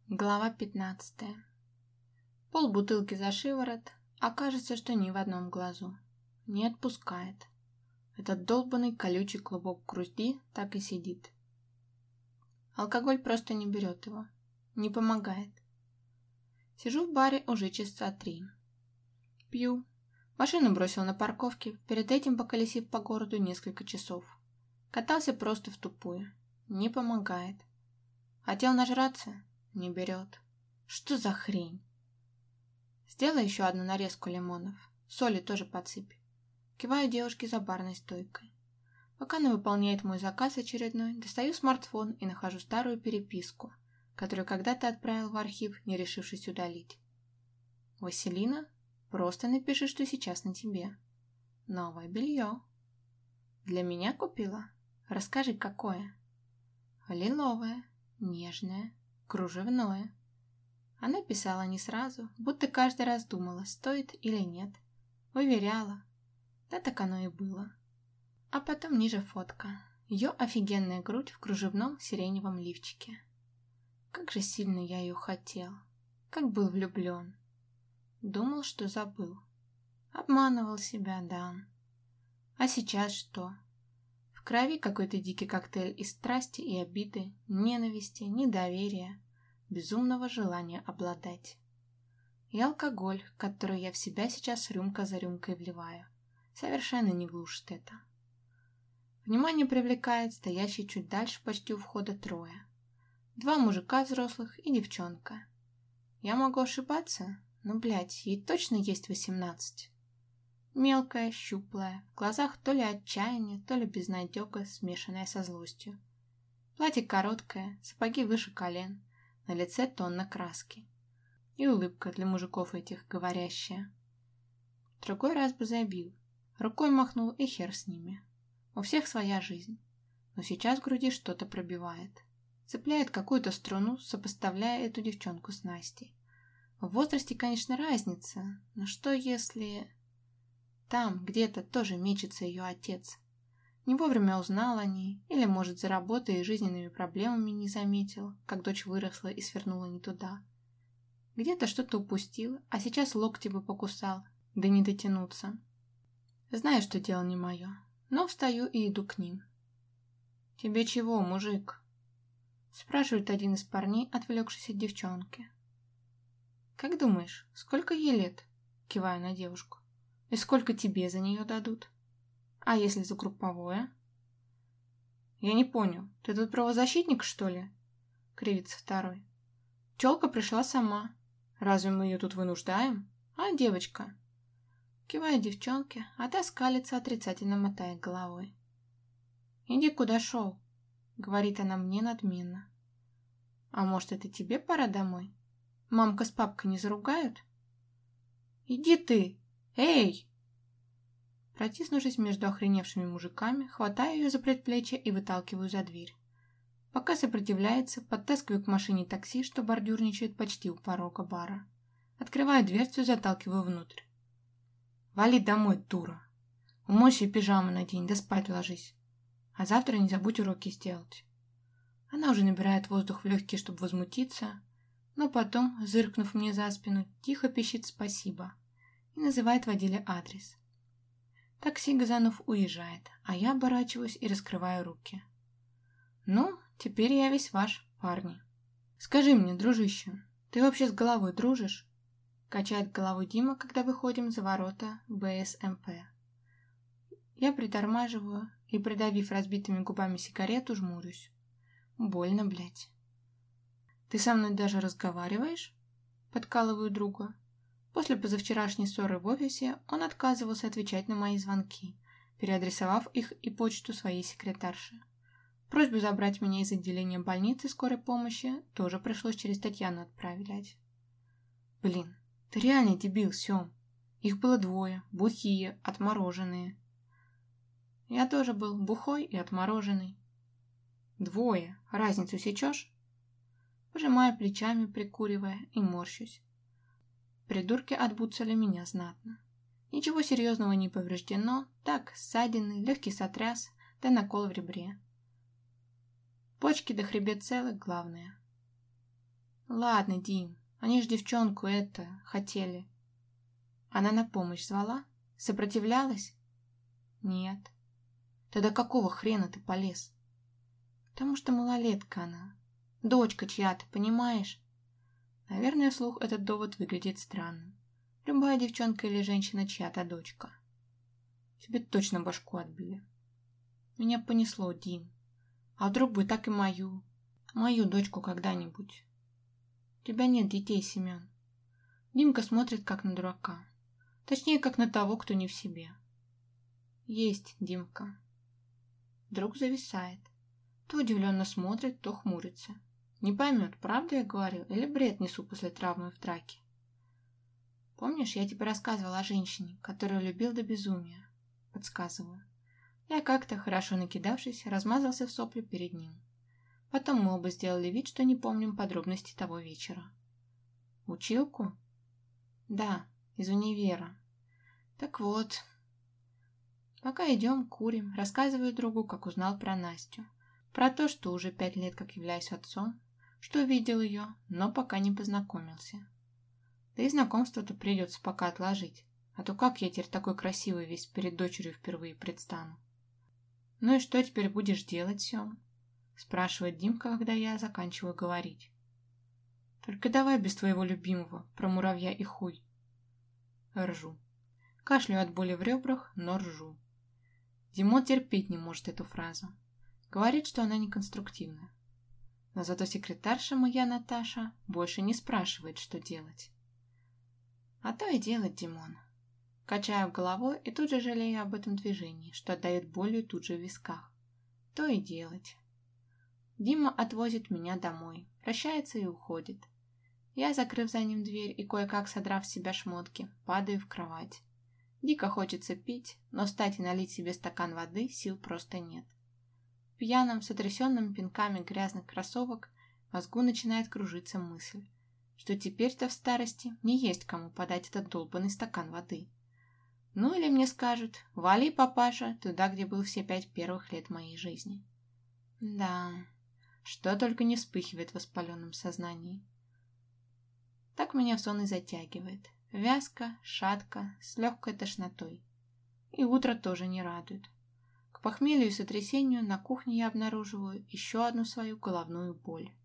Глава 15. Пол бутылки за шиворот, а кажется, что ни в одном глазу. Не отпускает. Этот долбанный колючий клубок груди так и сидит. Алкоголь просто не берет его. Не помогает. Сижу в баре уже часа 3. Пью. Машину бросил на парковке, перед этим поколесив по городу несколько часов. Катался просто в тупую. Не помогает. Хотел нажраться? Не берет. Что за хрень? Сделай еще одну нарезку лимонов. Соли тоже подсыпь. Киваю девушке за барной стойкой. Пока она выполняет мой заказ очередной, достаю смартфон и нахожу старую переписку, которую когда-то отправил в архив, не решившись удалить. Василина, просто напиши, что сейчас на тебе. Новое белье. Для меня купила? Расскажи, какое. Лиловое, нежное, кружевное. Она писала не сразу, будто каждый раз думала, стоит или нет. Уверяла. Да так оно и было. А потом ниже фотка. Ее офигенная грудь в кружевном сиреневом лифчике. Как же сильно я ее хотел. Как был влюблен. Думал, что забыл. Обманывал себя, да. А сейчас что? В крови какой-то дикий коктейль из страсти и обиды, ненависти, недоверия, безумного желания обладать. И алкоголь, который я в себя сейчас рюмка за рюмкой вливаю, совершенно не глушит это. Внимание привлекает стоящий чуть дальше почти у входа трое. 2 мужика взрослых и девчонка. Я могу ошибаться, но, блядь, ей точно есть 18. Мелкая, щуплая, в глазах то ли отчаяние, то ли безнадега, смешанная со злостью. Платье короткое, сапоги выше колен, на лице тонна краски. И улыбка для мужиков этих говорящая. Другой раз бы забил, рукой махнул и хер с ними. У всех своя жизнь, но сейчас в груди что-то пробивает. Цепляет какую-то струну, сопоставляя эту девчонку с Настей. В возрасте, конечно, разница, но что если... Там, где-то, тоже мечется ее отец. Не вовремя узнал о ней, или, может, за работой и жизненными проблемами не заметил, как дочь выросла и свернула не туда. Где-то что-то упустил, а сейчас локти бы покусал, да не дотянуться. Знаю, что дело не мое, но встаю и иду к ним. «Тебе чего, мужик?» Спрашивает один из парней, отвлекшись от девчонки. «Как думаешь, сколько ей лет?» Киваю на девушку. «И сколько тебе за нее дадут? А если за групповое?» «Я не понял, ты тут правозащитник, что ли?» Кривится второй. «Тёлка пришла сама. Разве мы ее тут вынуждаем? А, девочка?» Кивает девчонке, а та скалится, отрицательно мотая головой. «Иди, куда шел», — говорит она мне надменно. «А может, это тебе пора домой? Мамка с папкой не заругают?» «Иди ты! Эй!» Протиснувшись между охреневшими мужиками, хватаю ее за предплечье и выталкиваю за дверь. Пока сопротивляется, подтаскиваю к машине такси, что бордюрничает почти у порога бара. Открываю дверцу и заталкиваю внутрь. «Вали домой, дура! Умойся и пижаму надень, да спать ложись. А завтра не забудь уроки сделать». Она уже набирает воздух в легкие, чтобы возмутиться, но потом, зыркнув мне за спину, тихо пищит «спасибо» и называет водиле адрес. Такси, газанув, уезжает, а я оборачиваюсь и раскрываю руки. «Ну, теперь я весь ваш, парни. Скажи мне, дружище, ты вообще с головой дружишь?» Качает головой Дима, когда выходим за ворота БСМП. Я притормаживаю и, придавив разбитыми губами сигарету, жмурюсь. Больно, блядь. «Ты со мной даже разговариваешь?» Подкалываю друга. После позавчерашней ссоры в офисе он отказывался отвечать на мои звонки, переадресовав их и почту своей секретарши. Просьбу забрать меня из отделения больницы скорой помощи тоже пришлось через Татьяну отправлять. «Блин, ты реально дебил, Сём. Их было 2, бухие, отмороженные». Я тоже был бухой и отмороженный. 2, разницу сечешь? Пожимаю плечами, прикуривая, и морщусь. Придурки отбуцали меня знатно. Ничего серьезного не повреждено, так, ссадины, легкий сотряс, да накол в ребре. Почки до хребет целы, главное. Ладно, Дим, они ж девчонку хотели. Она на помощь звала? Сопротивлялась? Нет. Тогда какого хрена ты полез? Потому что малолетка она. Дочка чья-то, понимаешь? Наверное, вслух этот довод выглядит странным. Любая девчонка или женщина чья-то дочка. Тебе точно башку отбили. Меня понесло, Дим. А вдруг бы так и мою дочку когда-нибудь? У тебя нет детей, Семен. Димка смотрит как на дурака. Точнее, как на того, кто не в себе. Есть, Димка. Вдруг зависает. То удивленно смотрит, то хмурится. Не поймет, правда я говорил, или бред несу после травмы в драке. Помнишь, я тебе рассказывала о женщине, которую любил до безумия? Подсказываю. Я как-то, хорошо накидавшись, размазался в сопли перед ним. Потом мы оба сделали вид, что не помним подробностей того вечера. Училку? Да, из универа. Так вот. Пока идем, курим, рассказываю другу, как узнал про Настю. Про то, что уже 5 лет как являюсь отцом, что видел ее, но пока не познакомился. Да и знакомство-то придется пока отложить, а то как я теперь такой красивый весь перед дочерью впервые предстану? Ну и что теперь будешь делать, Сем? Спрашивает Димка, когда я заканчиваю говорить. Только давай без твоего любимого, про муравья и хуй. Ржу. Кашляю от боли в ребрах, но ржу. Димон терпеть не может эту фразу. Говорит, что она неконструктивна. Но зато секретарша моя Наташа больше не спрашивает, что делать. А то и делать, Димон. Качаю головой и тут же жалею об этом движении, что отдает болью тут же в висках. То и делать. Дима отвозит меня домой, прощается и уходит. Я, закрыв за ним дверь и кое-как содрав с себя шмотки, падаю в кровать. Дико хочется пить, но встать и налить себе стакан воды сил просто нет. Пьяным, сотрясенным пинками грязных кроссовок, в мозгу начинает кружиться мысль, что теперь-то в старости не есть кому подать этот долбанный стакан воды. Ну или мне скажут: вали, папаша, туда, где был все 5 первых лет моей жизни. Да, что только не вспыхивает в воспаленном сознании. Так меня в сон и затягивает. Вязко, шатко, с легкой тошнотой. И утро тоже не радует. К похмелью и сотрясению на кухне я обнаруживаю еще одну свою головную боль.